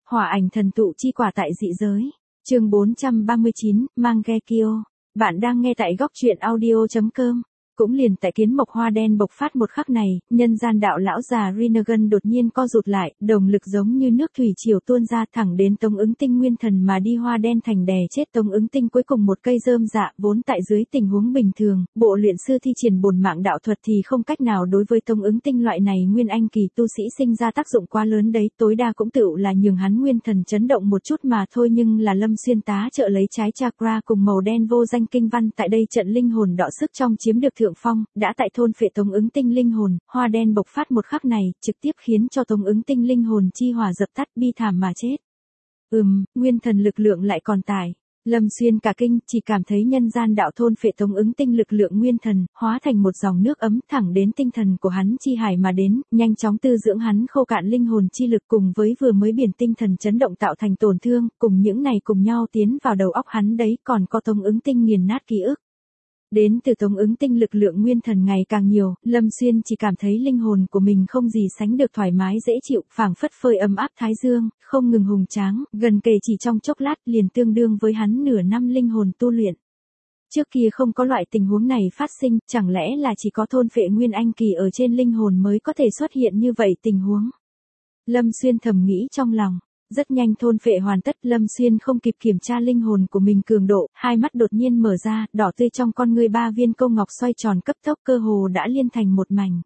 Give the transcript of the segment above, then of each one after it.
Hỏa ảnh thần tụ chi quả tại dị giới. Chương 439, Mangekyo. Bạn đang nghe tại góc truyện audio.com. Cũng liền tại kiến mộc hoa đen bộc phát một khắc này, nhân gian đạo lão già Rinnegan đột nhiên co rụt lại, đồng lực giống như nước thủy triều tuôn ra thẳng đến Tống Ứng Tinh nguyên thần mà đi. Hoa đen thành đè chết Tống Ứng Tinh cuối cùng một cây rơm dạ, vốn tại dưới tình huống bình thường, bộ luyện sư thi triển bổn mạng đạo thuật thì không cách nào đối với Tống Ứng Tinh loại này nguyên anh kỳ tu sĩ sinh ra tác dụng quá lớn đấy, tối đa cũng tựu là nhường hắn nguyên thần chấn động một chút mà thôi. Nhưng là Lâm Xuyên tá trợ lấy trái chakra cùng màu đen vô danh kinh văn tại đây trận linh hồn đọ sức trong chiếm được thượng phong, đã tại thôn phệ Tống Ứng Tinh linh hồn. Hoa đen bộc phát một khắc này, trực tiếp khiến cho Tống Ứng Tinh linh hồn chi hỏa dập tắt, bi thảm mà chết. Nguyên thần lực lượng lại còn tải. Lâm Xuyên cả kinh, chỉ cảm thấy nhân gian đạo thôn phệ Tống Ứng Tinh lực lượng nguyên thần, hóa thành một dòng nước ấm thẳng đến tinh thần của hắn chi hải mà đến, nhanh chóng tư dưỡng hắn khô cạn linh hồn chi lực cùng với vừa mới biển tinh thần chấn động tạo thành tổn thương, cùng những này cùng nhau tiến vào đầu óc hắn đấy, còn có Tống Ứng Tinh nghiền nát ký ức. Đến từ Tống Ứng Tinh lực lượng nguyên thần ngày càng nhiều, Lâm Xuyên chỉ cảm thấy linh hồn của mình không gì sánh được thoải mái dễ chịu, phảng phất phơi ấm áp thái dương, không ngừng hùng tráng, gần kề chỉ trong chốc lát liền tương đương với hắn nửa năm linh hồn tu luyện. Trước kia không có loại tình huống này phát sinh, chẳng lẽ là chỉ có thôn phệ nguyên anh kỳ ở trên linh hồn mới có thể xuất hiện như vậy tình huống. Lâm Xuyên thầm nghĩ trong lòng. Rất nhanh thôn phệ hoàn tất, Lâm Xuyên không kịp kiểm tra linh hồn của mình cường độ, hai mắt đột nhiên mở ra, đỏ tươi trong con ngươi ba viên câu ngọc xoay tròn cấp tốc, cơ hồ đã liên thành một mảnh.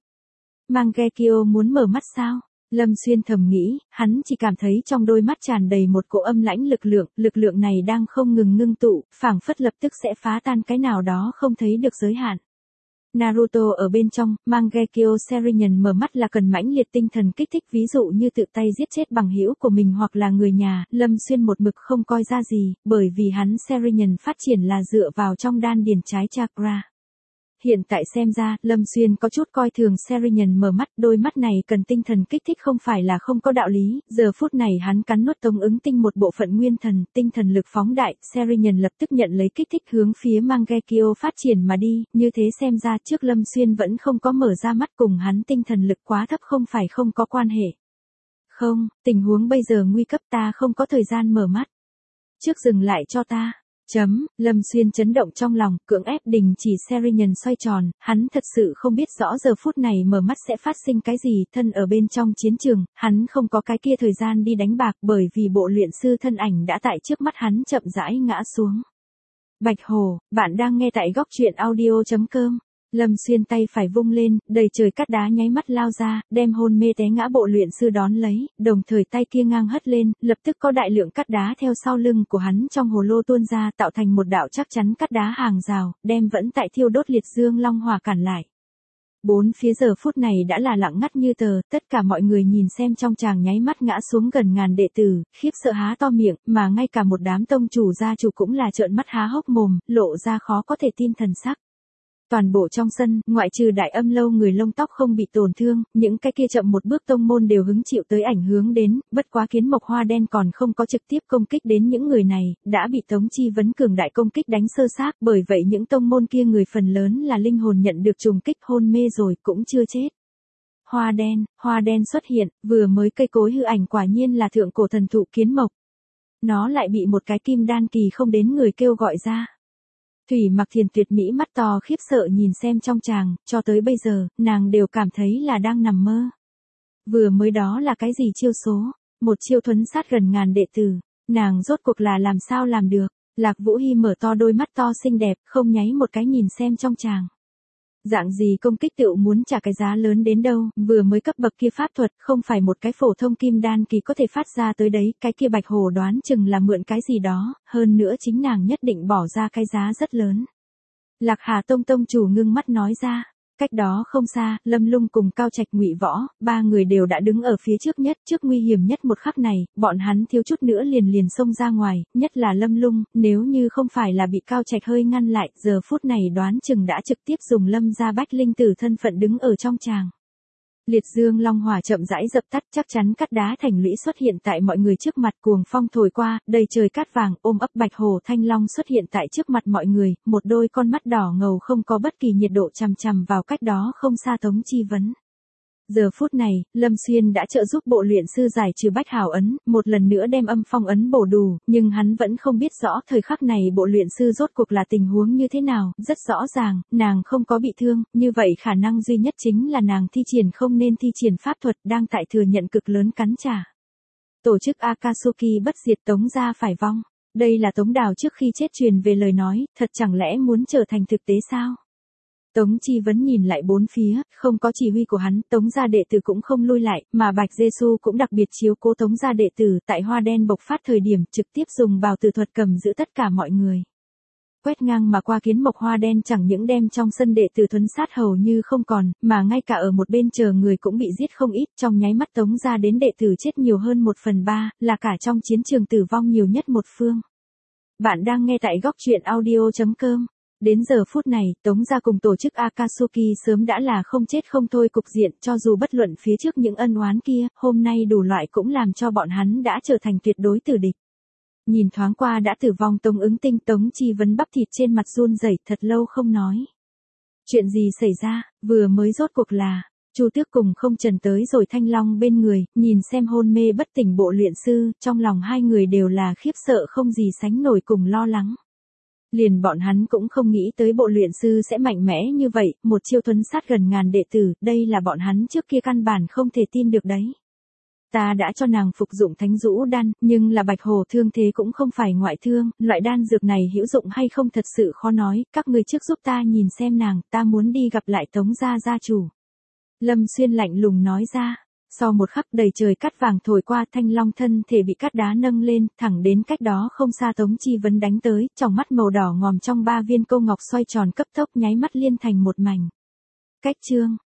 Mangekyo muốn mở mắt sao? Lâm Xuyên thầm nghĩ, hắn chỉ cảm thấy trong đôi mắt tràn đầy một cỗ âm lãnh lực lượng này đang không ngừng ngưng tụ, phảng phất lập tức sẽ phá tan cái nào đó không thấy được giới hạn. Naruto ở bên trong, Mangekyo Sharingan mở mắt là cần mãnh liệt tinh thần kích thích, ví dụ như tự tay giết chết bằng hữu của mình hoặc là người nhà. Lâm Xuyên một mực không coi ra gì, bởi vì hắn Sharingan phát triển là dựa vào trong đan điền trái chakra. Hiện tại xem ra, Lâm Xuyên có chút coi thường Sharingan mở mắt, đôi mắt này cần tinh thần kích thích không phải là không có đạo lý. Giờ phút này hắn cắn nuốt Tống Ứng Tinh một bộ phận nguyên thần, tinh thần lực phóng đại, Sharingan lập tức nhận lấy kích thích hướng phía Mangekyo phát triển mà đi, như thế xem ra trước Lâm Xuyên vẫn không có mở ra mắt, cùng hắn tinh thần lực quá thấp không phải không có quan hệ. Không, tình huống bây giờ nguy cấp, ta không có thời gian mở mắt. Trước dừng lại cho ta. Lâm Xuyên chấn động trong lòng, cưỡng ép đình chỉ Sharingan xoay tròn, hắn thật sự không biết rõ giờ phút này mở mắt sẽ phát sinh cái gì, thân ở bên trong chiến trường, hắn không có cái kia thời gian đi đánh bạc, bởi vì bộ luyện sư thân ảnh đã tại trước mắt hắn chậm rãi ngã xuống. Bạch Hồ, bạn đang nghe tại góc truyện audio.com. Lâm Xuyên tay phải vung lên, đầy trời cát đá nháy mắt lao ra, đem hôn mê té ngã bộ luyện sư đón lấy, đồng thời tay kia ngang hất lên, lập tức có đại lượng cát đá theo sau lưng của hắn trong hồ lô tuôn ra, tạo thành một đạo chắc chắn cát đá hàng rào, đem vẫn tại thiêu đốt liệt dương long hỏa cản lại. Bốn phía giờ phút này đã là lặng ngắt như tờ, tất cả mọi người nhìn xem trong tràng nháy mắt ngã xuống gần ngàn đệ tử, khiếp sợ há to miệng, mà ngay cả một đám tông chủ gia chủ cũng là trợn mắt há hốc mồm, lộ ra khó có thể tin thần sắc. Toàn bộ trong sân, ngoại trừ Đại Âm lâu người lông tóc không bị tổn thương, những cái kia chậm một bước tông môn đều hứng chịu tới ảnh hưởng đến, bất quá kiến mộc hoa đen còn không có trực tiếp công kích đến những người này, đã bị Tống Chi Vấn cường đại công kích đánh sơ xác, bởi vậy những tông môn kia người phần lớn là linh hồn nhận được trùng kích hôn mê rồi cũng chưa chết. Hoa đen xuất hiện, vừa mới cây cối hư ảnh quả nhiên là thượng cổ thần thụ kiến mộc. Nó lại bị một cái kim đan kỳ không đến người kêu gọi ra. Thủy Mặc Thiền tuyệt mỹ mắt to khiếp sợ nhìn xem trong tràng, cho tới bây giờ, nàng đều cảm thấy là đang nằm mơ. Vừa mới đó là cái gì chiêu số, một chiêu thuấn sát gần ngàn đệ tử, nàng rốt cuộc là làm sao làm được. Lạc Vũ Hy mở to đôi mắt to xinh đẹp, không nháy một cái nhìn xem trong tràng. Dạng gì công kích tựu muốn trả cái giá lớn đến đâu, vừa mới cấp bậc kia pháp thuật, không phải một cái phổ thông kim đan kỳ có thể phát ra tới đấy, cái kia Bạch Hồ đoán chừng là mượn cái gì đó, hơn nữa chính nàng nhất định bỏ ra cái giá rất lớn. Lạc Hà Tông tông chủ ngưng mắt nói ra. Cách đó không xa, Lâm Lung cùng Cao Trạch Ngụy Võ, ba người đều đã đứng ở phía trước nhất, trước nguy hiểm nhất một khắc này, bọn hắn thiếu chút nữa liền xông ra ngoài, nhất là Lâm Lung, nếu như không phải là bị Cao Trạch hơi ngăn lại, giờ phút này đoán chừng đã trực tiếp dùng Lâm gia bách linh tử thân phận đứng ở trong tràng. Liệt dương long hỏa chậm rãi dập tắt, chắc chắn cát đá thành lũy xuất hiện tại mọi người trước mặt, cuồng phong thổi qua, đầy trời cát vàng, ôm ấp Bạch Hồ Thanh Long xuất hiện tại trước mặt mọi người, một đôi con mắt đỏ ngầu không có bất kỳ nhiệt độ chằm chằm vào cách đó không xa Tống Chi Vấn. Giờ phút này, Lâm Xuyên đã trợ giúp bộ luyện sư giải trừ bách hào ấn, một lần nữa đem âm phong ấn bổ đủ, nhưng hắn vẫn không biết rõ thời khắc này bộ luyện sư rốt cuộc là tình huống như thế nào, rất rõ ràng, nàng không có bị thương, như vậy khả năng duy nhất chính là nàng thi triển không nên thi triển pháp thuật đang tại thừa nhận cực lớn cắn trả. Tổ chức Akatsuki bất diệt Tống gia phải vong. Đây là Tống Đào trước khi chết truyền về lời nói, thật chẳng lẽ muốn trở thành thực tế sao? Tống Chi Vấn nhìn lại bốn phía, không có chỉ huy của hắn, Tống gia đệ tử cũng không lui lại, mà Bạch Giê-xu cũng đặc biệt chiếu cố Tống gia đệ tử tại hoa đen bộc phát thời điểm trực tiếp dùng bào tử thuật cầm giữ tất cả mọi người. Quét ngang mà qua kiến mộc hoa đen chẳng những đem trong sân đệ tử thuấn sát hầu như không còn, mà ngay cả ở một bên chờ người cũng bị giết không ít, trong nháy mắt Tống gia đến đệ tử chết nhiều hơn 1/3, là cả trong chiến trường tử vong nhiều nhất một phương. Bạn đang nghe tại góc truyện audio.com. Đến giờ phút này, Tống gia cùng tổ chức Akatsuki sớm đã là không chết không thôi cục diện, cho dù bất luận phía trước những ân oán kia, hôm nay đủ loại cũng làm cho bọn hắn đã trở thành tuyệt đối tử địch. Nhìn thoáng qua đã tử vong Tống Ứng Tinh, Tống Chi Vấn bắp thịt trên mặt run rẩy, thật lâu không nói. Chuyện gì xảy ra, vừa mới rốt cuộc là, Chu Tước cùng Không Trần tới rồi Thanh Long bên người, nhìn xem hôn mê bất tỉnh bộ luyện sư, trong lòng hai người đều là khiếp sợ không gì sánh nổi cùng lo lắng. Liền bọn hắn cũng không nghĩ tới bộ luyện sư sẽ mạnh mẽ như vậy, một chiêu thuấn sát gần ngàn đệ tử, đây là bọn hắn trước kia căn bản không thể tin được đấy. Ta đã cho nàng phục dụng thánh dũ đan, nhưng là Bạch Hồ thương thế cũng không phải ngoại thương, loại đan dược này hữu dụng hay không thật sự khó nói, các người trước giúp ta nhìn xem nàng, ta muốn đi gặp lại Tống gia gia chủ. Lâm Xuyên lạnh lùng nói ra. Sau một khắc đầy trời cát vàng thổi qua, Thanh Long thân thể bị cát đá nâng lên, thẳng đến cách đó không xa Tống Chi Vấn đánh tới, trong mắt màu đỏ ngòm trong 3 viên câu ngọc xoay tròn cấp tốc nháy mắt liên thành một mảnh. Cách chương